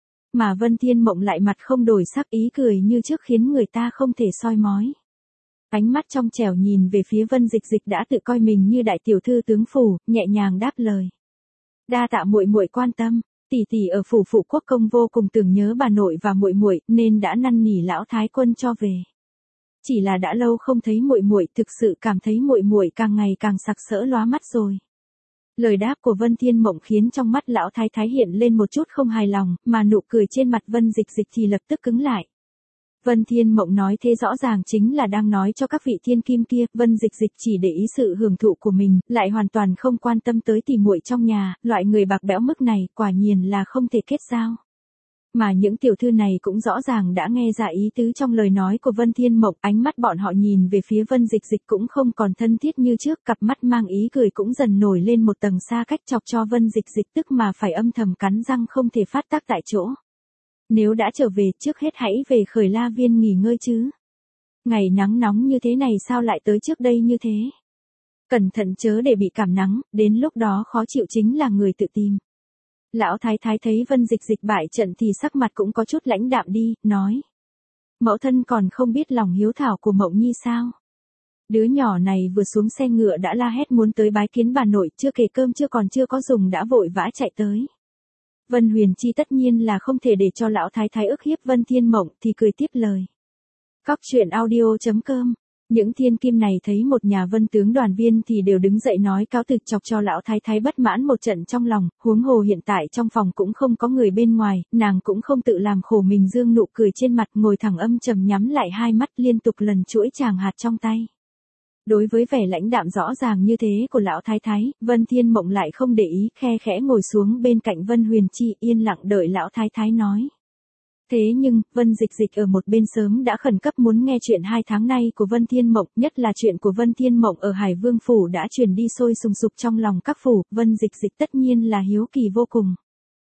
[SPEAKER 1] Mà Vân Thiên Mộng lại mặt không đổi sắc, ý cười như trước khiến người ta không thể soi mói. Ánh mắt trong trẻo nhìn về phía Vân Dịch Dịch đã tự coi mình như đại tiểu thư tướng phủ, nhẹ nhàng đáp lời. Đa tạ muội muội quan tâm, tỷ tỷ ở phủ Phụ Quốc Công vô cùng tưởng nhớ bà nội và muội muội, nên đã năn nỉ lão thái quân cho về. Chỉ là đã lâu không thấy muội muội, thực sự cảm thấy muội muội càng ngày càng sặc sỡ lóa mắt rồi. Lời đáp của Vân Thiên Mộng khiến trong mắt lão thái thái hiện lên một chút không hài lòng, mà nụ cười trên mặt Vân Dịch Dịch thì lập tức cứng lại. Vân Thiên Mộng nói thế rõ ràng chính là đang nói cho các vị thiên kim kia, Vân Dịch Dịch chỉ để ý sự hưởng thụ của mình, lại hoàn toàn không quan tâm tới tỷ muội trong nhà, loại người bạc bẽo mức này quả nhiên là không thể kết giao. Mà những tiểu thư này cũng rõ ràng đã nghe ra ý tứ trong lời nói của Vân Thiên Mộng, ánh mắt bọn họ nhìn về phía Vân Dịch Dịch cũng không còn thân thiết như trước, cặp mắt mang ý cười cũng dần nổi lên một tầng xa cách, chọc cho Vân Dịch Dịch tức mà phải âm thầm cắn răng không thể phát tác tại chỗ. Nếu đã trở về, trước hết hãy về Khởi La Viên nghỉ ngơi chứ. Ngày nắng nóng như thế này sao lại tới trước đây như thế? Cẩn thận chớ để bị cảm nắng, đến lúc đó khó chịu chính là người tự tìm. Lão thái thái thấy Vân Dịch Dịch bại trận thì sắc mặt cũng có chút lãnh đạm đi, nói. Mẫu thân còn không biết lòng hiếu thảo của Mộng Nhi sao? Đứa nhỏ này vừa xuống xe ngựa đã la hét muốn tới bái kiến bà nội, chưa kể cơm chưa còn chưa có dùng đã vội vã chạy tới. Vân Huyền Chi tất nhiên là không thể để cho lão thái thái ức hiếp Vân Thiên Mộng thì cười tiếp lời. Cóc truyện audio chấm com. Những thiên kim này thấy một nhà Vân tướng đoàn viên thì đều đứng dậy nói cáo từ, chọc cho lão thái thái bất mãn một trận trong lòng, huống hồ hiện tại trong phòng cũng không có người bên ngoài, nàng cũng không tự làm khổ mình, dương nụ cười trên mặt, ngồi thẳng âm trầm nhắm lại hai mắt liên tục lần chuỗi tràng hạt trong tay. Đối với vẻ lãnh đạm rõ ràng như thế của lão thái thái, Vân Thiên Mộng lại không để ý, khe khẽ ngồi xuống bên cạnh Vân Huyền Chi, yên lặng đợi lão thái thái nói. Thế nhưng, Vân Dịch Dịch ở một bên sớm đã khẩn cấp muốn nghe chuyện hai tháng nay của Vân Thiên Mộng, nhất là chuyện của Vân Thiên Mộng ở Hải Vương Phủ đã truyền đi sôi sùng sục trong lòng các phủ, Vân Dịch Dịch tất nhiên là hiếu kỳ vô cùng.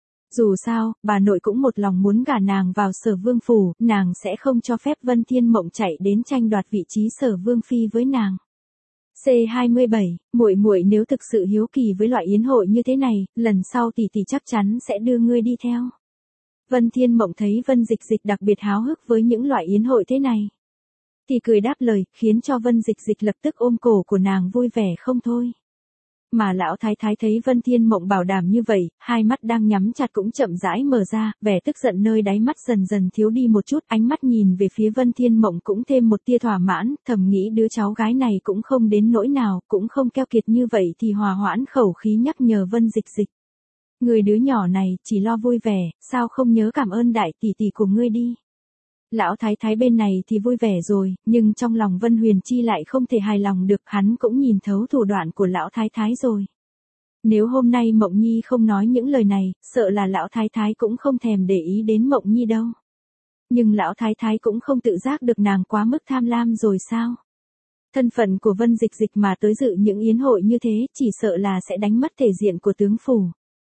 [SPEAKER 1] Dù sao, bà nội cũng một lòng muốn gả nàng vào Sở Vương Phủ, nàng sẽ không cho phép Vân Thiên Mộng chạy đến tranh đoạt vị trí Sở Vương Phi với nàng. C hai mươi bảy, muội muội nếu thực sự hiếu kỳ với loại yến hội như thế này, lần sau tỷ tỷ chắc chắn sẽ đưa ngươi đi theo. Vân Thiên Mộng thấy Vân Dịch Dịch đặc biệt háo hức với những loại yến hội thế này, thì cười đáp lời, khiến cho Vân Dịch Dịch lập tức ôm cổ của nàng vui vẻ không thôi. Mà lão thái thái thấy Vân Thiên Mộng bảo đảm như vậy, hai mắt đang nhắm chặt cũng chậm rãi mở ra, vẻ tức giận nơi đáy mắt dần dần thiếu đi một chút, ánh mắt nhìn về phía Vân Thiên Mộng cũng thêm một tia thỏa mãn, thầm nghĩ đứa cháu gái này cũng không đến nỗi nào, cũng không keo kiệt như vậy, thì hòa hoãn khẩu khí nhắc nhở Vân Dịch Dịch. Người đứa nhỏ này chỉ lo vui vẻ, sao không nhớ cảm ơn đại tỷ tỷ của ngươi đi. Lão thái thái bên này thì vui vẻ rồi, nhưng trong lòng Vân Huyền Chi lại không thể hài lòng được, hắn cũng nhìn thấu thủ đoạn của lão thái thái rồi. Nếu hôm nay Mộng Nhi không nói những lời này, sợ là lão thái thái cũng không thèm để ý đến Mộng Nhi đâu. Nhưng lão thái thái cũng không tự giác được nàng quá mức tham lam rồi sao? Thân phận của Vân Dịch Dịch mà tới dự những yến hội như thế, chỉ sợ là sẽ đánh mất thể diện của tướng phủ.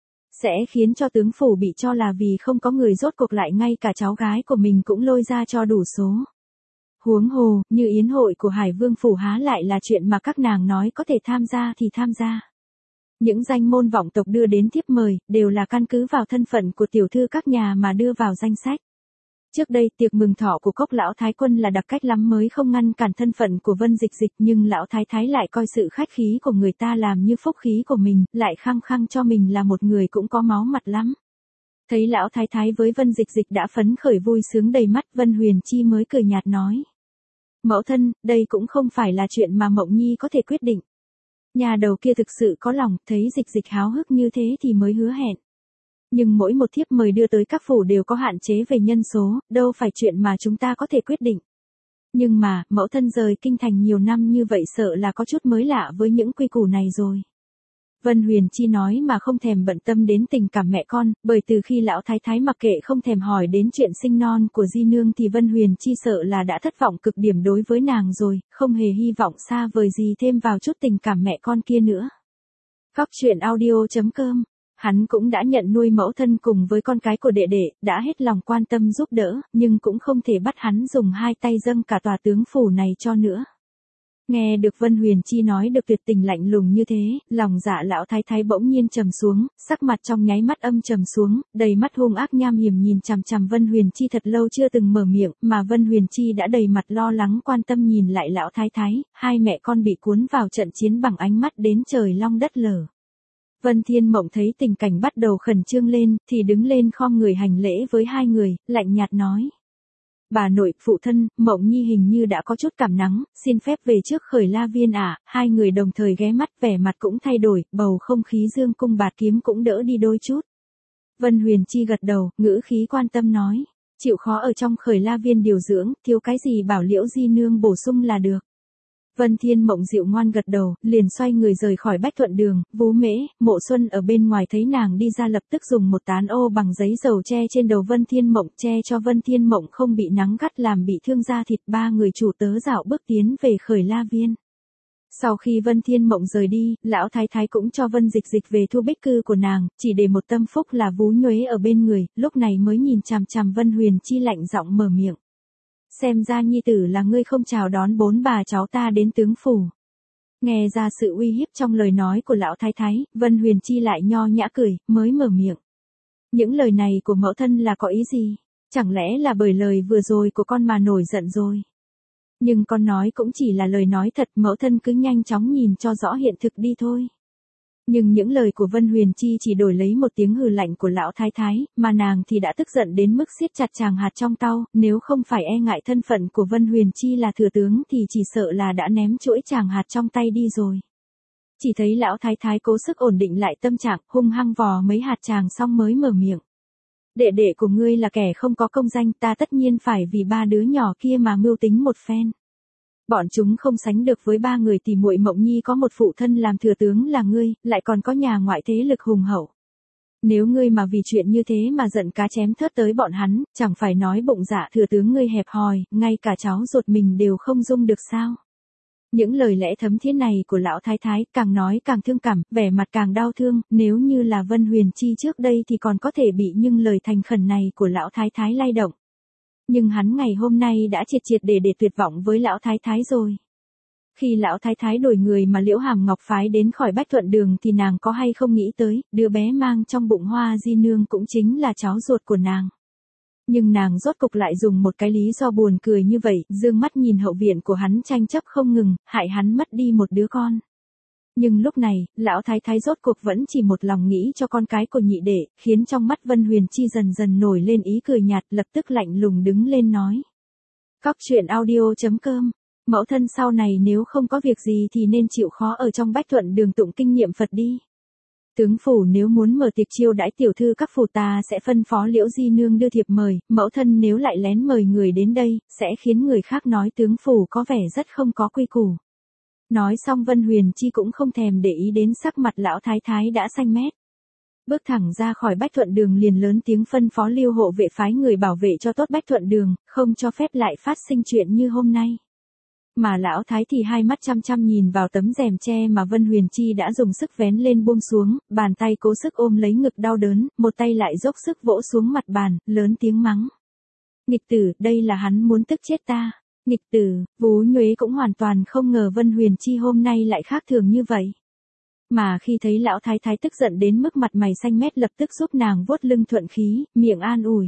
[SPEAKER 1] Sẽ khiến cho tướng phủ bị cho là vì không có người, rốt cuộc lại ngay cả cháu gái của mình cũng lôi ra cho đủ số. Huống hồ, như yến hội của Hải Vương Phủ há lại là chuyện mà các nàng nói có thể tham gia thì tham gia. Những danh môn vọng tộc đưa đến thiếp mời, đều là căn cứ vào thân phận của tiểu thư các nhà mà đưa vào danh sách. Trước đây tiệc mừng thọ của Cốc lão thái quân là đặc cách lắm mới không ngăn cản thân phận của Vân Dịch Dịch, nhưng lão thái thái lại coi sự khách khí của người ta làm như phúc khí của mình, lại khăng khăng cho mình là một người cũng có máu mặt lắm. Thấy lão thái thái với Vân Dịch Dịch đã phấn khởi vui sướng đầy mắt, Vân Huyền Chi mới cười nhạt nói. Mẫu thân, đây cũng không phải là chuyện mà Mộng Nhi có thể quyết định. Nhà đầu kia thực sự có lòng, thấy Dịch Dịch háo hức như thế thì mới hứa hẹn. Nhưng mỗi một thiếp mời đưa tới các phủ đều có hạn chế về nhân số, đâu phải chuyện mà chúng ta có thể quyết định. Nhưng mà, mẫu thân rời kinh thành nhiều năm như vậy sợ là có chút mới lạ với những quy củ này rồi. Vân Huyền Chi nói mà không thèm bận tâm đến tình cảm mẹ con, bởi từ khi lão thái thái mặc kệ không thèm hỏi đến chuyện sinh non của Di Nương thì Vân Huyền Chi sợ là đã thất vọng cực điểm đối với nàng rồi, không hề hy vọng xa vời gì thêm vào chút tình cảm mẹ con kia nữa. Cóc truyện audio chấm com. Hắn cũng đã nhận nuôi mẫu thân cùng với con cái của đệ đệ, đã hết lòng quan tâm giúp đỡ, nhưng cũng không thể bắt hắn dùng hai tay dâng cả tòa tướng phủ này cho nữa. Nghe được Vân Huyền Chi nói được tuyệt tình lạnh lùng như thế, lòng dạ lão thái thái bỗng nhiên trầm xuống, sắc mặt trong nháy mắt âm trầm xuống, đầy mắt hung ác nham hiểm nhìn chằm chằm Vân Huyền Chi thật lâu chưa từng mở miệng, mà Vân Huyền Chi đã đầy mặt lo lắng quan tâm nhìn lại lão thái thái, hai mẹ con bị cuốn vào trận chiến bằng ánh mắt đến trời long đất lở. Vân Thiên Mộng thấy tình cảnh bắt đầu khẩn trương lên, thì đứng lên khom người hành lễ với hai người, lạnh nhạt nói. Bà nội, phụ thân, Mộng Nhi hình như đã có chút cảm nắng, xin phép về trước Khởi La Viên ạ. À. Hai người đồng thời ghé mắt, vẻ mặt cũng thay đổi, bầu không khí dương cung bạt kiếm cũng đỡ đi đôi chút. Vân Huyền Chi gật đầu, ngữ khí quan tâm nói. Chịu khó ở trong Khởi La Viên điều dưỡng, thiếu cái gì bảo Liễu Di Nương bổ sung là được. Vân Thiên Mộng dịu ngoan gật đầu, liền xoay người rời khỏi Bách Thuận Đường, Vú Mễ, Mộ Xuân ở bên ngoài thấy nàng đi ra lập tức dùng một tán ô bằng giấy dầu che trên đầu Vân Thiên Mộng, che cho Vân Thiên Mộng không bị nắng gắt làm bị thương da thịt. Ba người chủ tớ dạo bước tiến về Khởi La Viên. Sau khi Vân Thiên Mộng rời đi, lão thái thái cũng cho Vân Dịch Dịch về thu bích cư của nàng, chỉ để một tâm phúc là Vú Nhuế ở bên người, lúc này mới nhìn chằm chằm Vân Huyền Chi lạnh giọng mở miệng. Xem ra nhi tử là ngươi không chào đón bốn bà cháu ta đến tướng phủ. Nghe ra sự uy hiếp trong lời nói của lão thái thái, Vân Huyền Chi lại nho nhã cười, mới mở miệng. Những lời này của mẫu thân là có ý gì? Chẳng lẽ là bởi lời vừa rồi của con mà nổi giận rồi? Nhưng con nói cũng chỉ là lời nói thật, mẫu thân cứ nhanh chóng nhìn cho rõ hiện thực đi thôi. Nhưng những lời của Vân Huyền Chi chỉ đổi lấy một tiếng hừ lạnh của lão thái thái, mà nàng thì đã tức giận đến mức siết chặt tràng hạt trong tau, nếu không phải e ngại thân phận của Vân Huyền Chi là thừa tướng thì chỉ sợ là đã ném chuỗi tràng hạt trong tay đi rồi. Chỉ thấy lão thái thái cố sức ổn định lại tâm trạng, hung hăng vò mấy hạt tràng xong mới mở miệng. Đệ đệ của ngươi là kẻ không có công danh, ta tất nhiên phải vì ba đứa nhỏ kia mà mưu tính một phen. Bọn chúng không sánh được với ba người thì muội Mộng Nhi có một phụ thân làm thừa tướng là ngươi, lại còn có nhà ngoại thế lực hùng hậu. Nếu ngươi mà vì chuyện như thế mà giận cá chém thớt tới bọn hắn, chẳng phải nói bụng dạ thừa tướng ngươi hẹp hòi, ngay cả cháu ruột mình đều không dung được sao? Những lời lẽ thấm thiết này của lão thái thái càng nói càng thương cảm, vẻ mặt càng đau thương, nếu như là Vân Huyền Chi trước đây thì còn có thể bị nhưng lời thành khẩn này của lão thái thái lay động. Nhưng hắn ngày hôm nay đã triệt triệt để để tuyệt vọng với lão thái thái rồi. Khi lão thái thái đổi người mà Liễu Hàm Ngọc phái đến khỏi Bách Thuận Đường thì nàng có hay không nghĩ tới, đứa bé mang trong bụng Hoa Di Nương cũng chính là cháu ruột của nàng. Nhưng nàng rốt cục lại dùng một cái lý do buồn cười như vậy, dương mắt nhìn hậu viện của hắn tranh chấp không ngừng, hại hắn mất đi một đứa con. Nhưng lúc này, lão thái thái rốt cuộc vẫn chỉ một lòng nghĩ cho con cái của nhị đệ, khiến trong mắt Vân Huyền Chi dần dần nổi lên ý cười nhạt, lập tức lạnh lùng đứng lên nói. Cóc truyện audio chấm com, mẫu thân sau này nếu không có việc gì thì nên chịu khó ở trong Bách Thuận Đường tụng kinh niệm Phật đi. Tướng phủ nếu muốn mở tiệc chiêu đãi tiểu thư các phủ ta sẽ phân phó Liễu Di Nương đưa thiệp mời, mẫu thân nếu lại lén mời người đến đây, sẽ khiến người khác nói tướng phủ có vẻ rất không có quy củ. Nói xong Vân Huyền Chi cũng không thèm để ý đến sắc mặt lão thái thái đã xanh mét. Bước thẳng ra khỏi Bách Thuận Đường liền lớn tiếng phân phó Lưu hộ vệ phái người bảo vệ cho tốt Bách Thuận Đường, không cho phép lại phát sinh chuyện như hôm nay. Mà lão thái thì hai mắt chăm chăm nhìn vào tấm rèm tre mà Vân Huyền Chi đã dùng sức vén lên buông xuống, bàn tay cố sức ôm lấy ngực đau đớn, một tay lại dốc sức vỗ xuống mặt bàn, lớn tiếng mắng. Nghịch tử, đây là hắn muốn tức chết ta. Nghịch tử, Vú Nhuế cũng hoàn toàn không ngờ Vân Huyền Chi hôm nay lại khác thường như vậy. Mà khi thấy lão thái thái tức giận đến mức mặt mày xanh mét lập tức giúp nàng vuốt lưng thuận khí, miệng an ủi.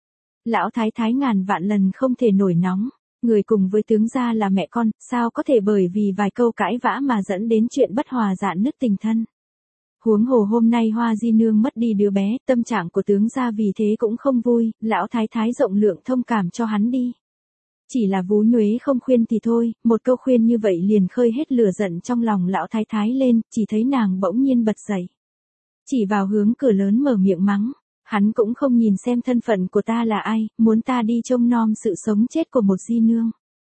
[SPEAKER 1] Lão thái thái ngàn vạn lần không thể nổi nóng. Người cùng với tướng gia là mẹ con, sao có thể bởi vì vài câu cãi vã mà dẫn đến chuyện bất hòa dạn nứt tình thân. Huống hồ hôm nay Hoa Di Nương mất đi đứa bé, tâm trạng của tướng gia vì thế cũng không vui, lão thái thái rộng lượng thông cảm cho hắn đi. Chỉ là Vú Nhuế không khuyên thì thôi, một câu khuyên như vậy liền khơi hết lửa giận trong lòng lão thái thái lên, chỉ thấy nàng bỗng nhiên bật dậy. Chỉ vào hướng cửa lớn mở miệng mắng. Hắn cũng không nhìn xem thân phận của ta là ai, muốn ta đi trông nom sự sống chết của một di nương.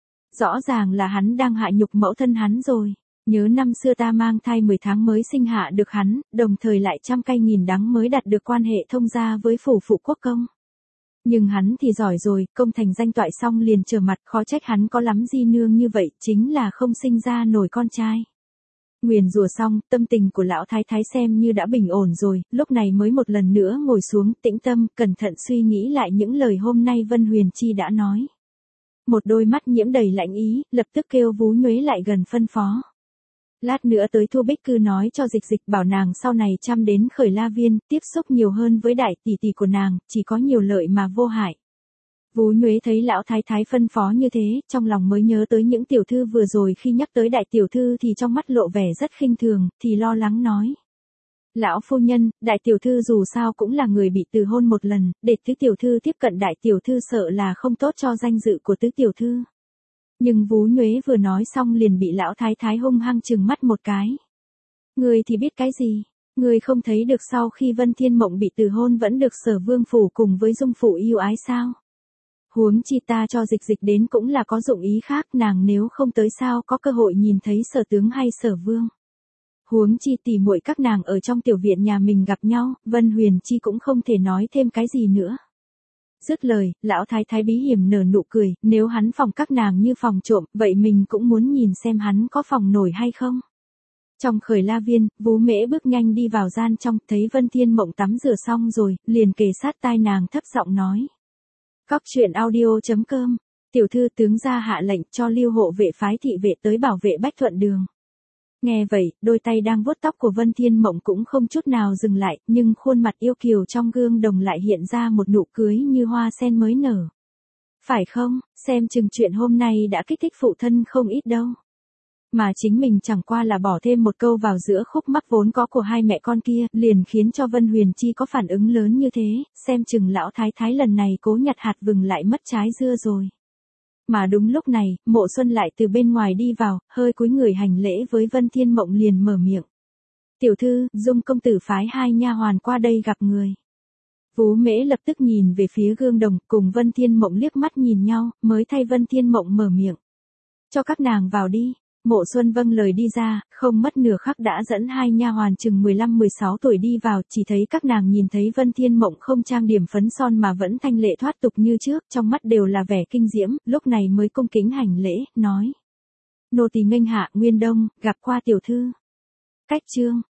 [SPEAKER 1] Rõ ràng là hắn đang hạ nhục mẫu thân hắn rồi. Nhớ năm xưa ta mang thai mười tháng mới sinh hạ được hắn, đồng thời lại trăm cay nghìn đắng mới đạt được quan hệ thông gia với phủ phụ quốc công. Nhưng hắn thì giỏi rồi, công thành danh toại xong liền trở mặt, khó trách hắn có lắm di nương như vậy, chính là không sinh ra nổi con trai. Nguyền rủa xong, tâm tình của lão thái thái xem như đã bình ổn rồi, lúc này mới một lần nữa ngồi xuống, tĩnh tâm, cẩn thận suy nghĩ lại những lời hôm nay Vân Huyền Chi đã nói. Một đôi mắt nhiễm đầy lạnh ý, lập tức kêu Vú Nhuế lại gần phân phó. Lát nữa tới Thu Bích Cư nói cho Dịch Dịch bảo nàng sau này chăm đến Khởi La Viên, tiếp xúc nhiều hơn với đại tỷ tỷ của nàng, chỉ có nhiều lợi mà vô hại. Vú Nhuế thấy lão thái thái phân phó như thế, trong lòng mới nhớ tới những tiểu thư vừa rồi khi nhắc tới đại tiểu thư thì trong mắt lộ vẻ rất khinh thường, thì lo lắng nói. Lão phu nhân, đại tiểu thư dù sao cũng là người bị từ hôn một lần, để tứ tiểu thư tiếp cận đại tiểu thư sợ là không tốt cho danh dự của tứ tiểu thư. Nhưng Vú Nhuế vừa nói xong liền bị lão thái thái hung hăng trừng mắt một cái. Người thì biết cái gì? Người không thấy được sau khi Vân Thiên Mộng bị từ hôn vẫn được Sở Vương phủ cùng với Dung phủ yêu ái sao? Huống chi ta cho Dịch Dịch đến cũng là có dụng ý khác, nàng nếu không tới sao có cơ hội nhìn thấy Sở tướng hay Sở Vương. Huống chi tỉ muội các nàng ở trong tiểu viện nhà mình gặp nhau, Vân Huyền Chi cũng không thể nói thêm cái gì nữa. Dứt lời, lão thái thái bí hiểm nở nụ cười, nếu hắn phòng các nàng như phòng trộm, vậy mình cũng muốn nhìn xem hắn có phòng nổi hay không. Trong Khởi La Viên, Vú Mễ bước nhanh đi vào gian trong, thấy Vân Thiên Mộng tắm rửa xong rồi, liền kề sát tai nàng thấp giọng nói. Cóc truyện audio chấm com, tiểu thư tướng gia hạ lệnh cho Lưu hộ vệ phái thị vệ tới bảo vệ Bách Thuận Đường. Nghe vậy, đôi tay đang vuốt tóc của Vân Thiên Mộng cũng không chút nào dừng lại, nhưng khuôn mặt yêu kiều trong gương đồng lại hiện ra một nụ cười như hoa sen mới nở. Phải không, xem chừng chuyện hôm nay đã kích thích phụ thân không ít đâu. Mà chính mình chẳng qua là bỏ thêm một câu vào giữa khúc mắc vốn có của hai mẹ con kia, liền khiến cho Vân Huyền Chi có phản ứng lớn như thế, xem chừng lão thái thái lần này cố nhặt hạt vừng lại mất trái dưa rồi. Mà đúng lúc này, Mộ Xuân lại từ bên ngoài đi vào, hơi cúi người hành lễ với Vân Thiên Mộng liền mở miệng. Tiểu thư, Dung công tử phái hai nha hoàn qua đây gặp người. Vú Mễ lập tức nhìn về phía gương đồng, cùng Vân Thiên Mộng liếc mắt nhìn nhau, mới thay Vân Thiên Mộng mở miệng. Cho các nàng vào đi. Mộ Xuân vâng lời đi ra, không mất nửa khắc đã dẫn hai nha hoàn chừng mười lăm mười sáu tuổi đi vào, chỉ thấy các nàng nhìn thấy Vân Thiên Mộng không trang điểm phấn son mà vẫn thanh lệ thoát tục như trước, trong mắt đều là vẻ kinh diễm, lúc này mới cung kính hành lễ, nói. Nô tỳ nghênh hạ Nguyên Đông, gặp qua tiểu thư. Cách chương,